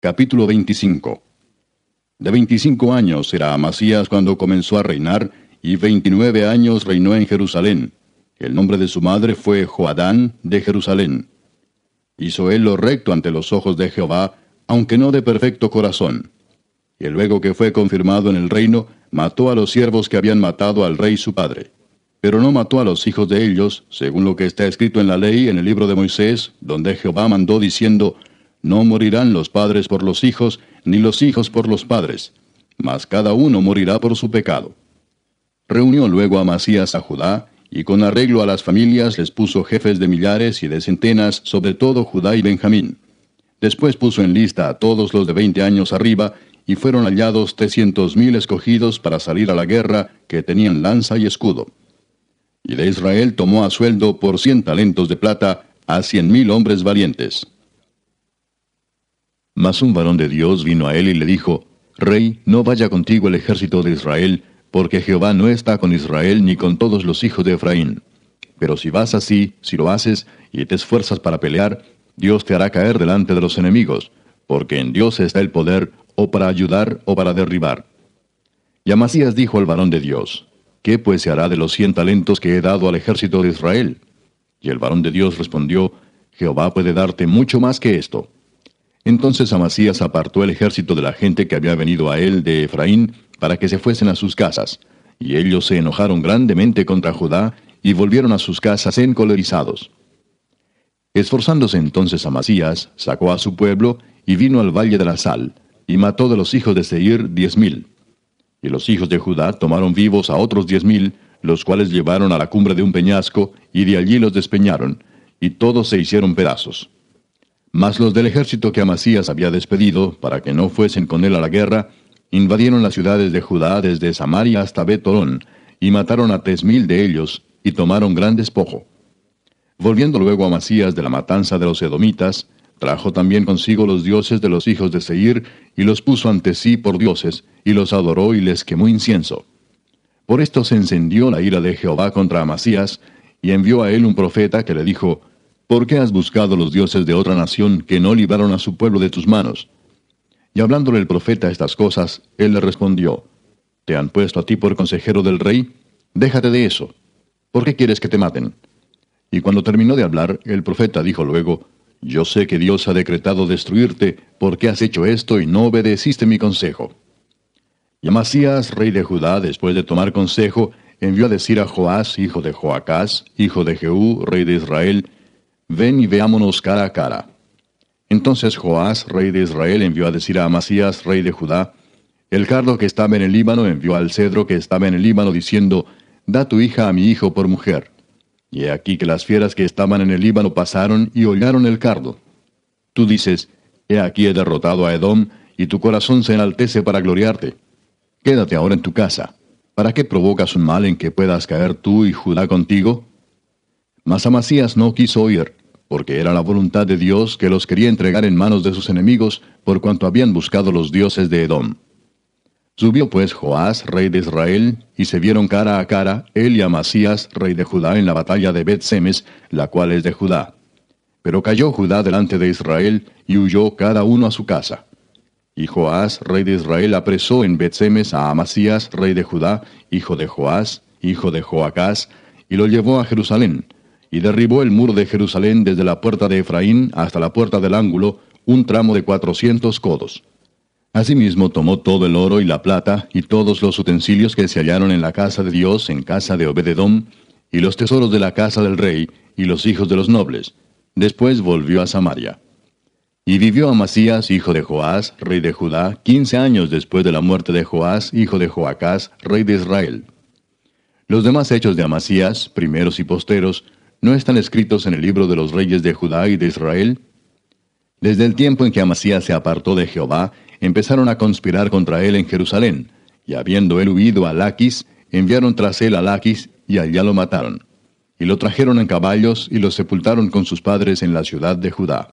Capítulo 25. De 25 años era Amasías cuando comenzó a reinar, y 29 años reinó en Jerusalén. El nombre de su madre fue Joadán de Jerusalén. Hizo él lo recto ante los ojos de Jehová, aunque no de perfecto corazón. Y luego que fue confirmado en el reino, mató a los siervos que habían matado al rey su padre. Pero no mató a los hijos de ellos, según lo que está escrito en la ley en el libro de Moisés, donde Jehová mandó diciendo: No morirán los padres por los hijos, ni los hijos por los padres, mas cada uno morirá por su pecado. Reunió luego Amasías a Judá, y con arreglo a las familias les puso jefes de millares y de centenas sobre todo Judá y Benjamín. Después puso en lista a todos los de 20 años arriba, y fueron hallados 300,000 escogidos para salir a la guerra, que tenían lanza y escudo. Y de Israel tomó a sueldo por 100 talentos de plata a 100,000 hombres valientes. Mas un varón de Dios vino a él y le dijo: Rey, no vaya contigo el ejército de Israel, porque Jehová no está con Israel ni con todos los hijos de Efraín. Pero si vas así, si lo haces, y te esfuerzas para pelear, Dios te hará caer delante de los enemigos, porque en Dios está el poder, o para ayudar o para derribar. Y Amasías dijo al varón de Dios: ¿Qué pues se hará de los 100 talentos que he dado al ejército de Israel? Y el varón de Dios respondió: Jehová puede darte mucho más que esto. Entonces Amasías apartó el ejército de la gente que había venido a él de Efraín, para que se fuesen a sus casas. Y ellos se enojaron grandemente contra Judá, y volvieron a sus casas encolerizados. Esforzándose entonces Amasías, sacó a su pueblo, y vino al valle de la Sal, y mató de los hijos de Seir 10,000. Y los hijos de Judá tomaron vivos a otros 10,000, los cuales llevaron a la cumbre de un peñasco, y de allí los despeñaron, y todos se hicieron pedazos. Mas los del ejército que Amasías había despedido, para que no fuesen con él a la guerra, invadieron las ciudades de Judá desde Samaria hasta Bet-Horón, y mataron a 3,000 de ellos, y tomaron gran despojo. Volviendo luego Amasías de la matanza de los edomitas, trajo también consigo los dioses de los hijos de Seir, y los puso ante sí por dioses, y los adoró y les quemó incienso. Por esto se encendió la ira de Jehová contra Amasías, y envió a él un profeta que le dijo: ¿Por qué has buscado los dioses de otra nación que no libraron a su pueblo de tus manos? Y hablándole el profeta estas cosas, él le respondió: ¿Te han puesto a ti por consejero del rey? Déjate de eso. ¿Por qué quieres que te maten? Y cuando terminó de hablar, el profeta dijo luego: Yo sé que Dios ha decretado destruirte, porque has hecho esto y no obedeciste mi consejo. Y Amasías, rey de Judá, después de tomar consejo, envió a decir a Joás, hijo de Joacás, hijo de Jehú, rey de Israel: Ven y veámonos cara a cara. Entonces Joás, rey de Israel, envió a decir a Amasías, rey de Judá: El cardo que estaba en el Líbano envió al cedro que estaba en el Líbano, diciendo: Da tu hija a mi hijo por mujer. Y he aquí que las fieras que estaban en el Líbano pasaron y hollaron el cardo. Tú dices: He aquí he derrotado a Edom, y tu corazón se enaltece para gloriarte. Quédate ahora en tu casa. ¿Para qué provocas un mal en que puedas caer tú y Judá contigo? Mas Amasías no quiso oír, porque era la voluntad de Dios que los quería entregar en manos de sus enemigos, por cuanto habían buscado los dioses de Edom. Subió pues Joás, rey de Israel, y se vieron cara a cara, él y Amasías, rey de Judá, en la batalla de Bet-Semes, la cual es de Judá. Pero cayó Judá delante de Israel, y huyó cada uno a su casa. Y Joás, rey de Israel, apresó en Bet-Semes a Amasías, rey de Judá, hijo de Joás, hijo de Joacás, y lo llevó a Jerusalén, y derribó el muro de Jerusalén desde la puerta de Efraín hasta la puerta del ángulo, un tramo de 400 codos. Asimismo tomó todo el oro y la plata, y todos los utensilios que se hallaron en la casa de Dios, en casa de Obed-Edom, y los tesoros de la casa del rey, y los hijos de los nobles. Después volvió a Samaria. Y vivió Amasías, hijo de Joás, rey de Judá, 15 años después de la muerte de Joás, hijo de Joacás, rey de Israel. Los demás hechos de Amasías, primeros y posteros, ¿no están escritos en el libro de los reyes de Judá y de Israel? Desde el tiempo en que Amasías se apartó de Jehová, empezaron a conspirar contra él en Jerusalén, y habiendo él huido a Laquis, enviaron tras él a Laquis, y allá lo mataron. Y lo trajeron en caballos, y lo sepultaron con sus padres en la ciudad de Judá.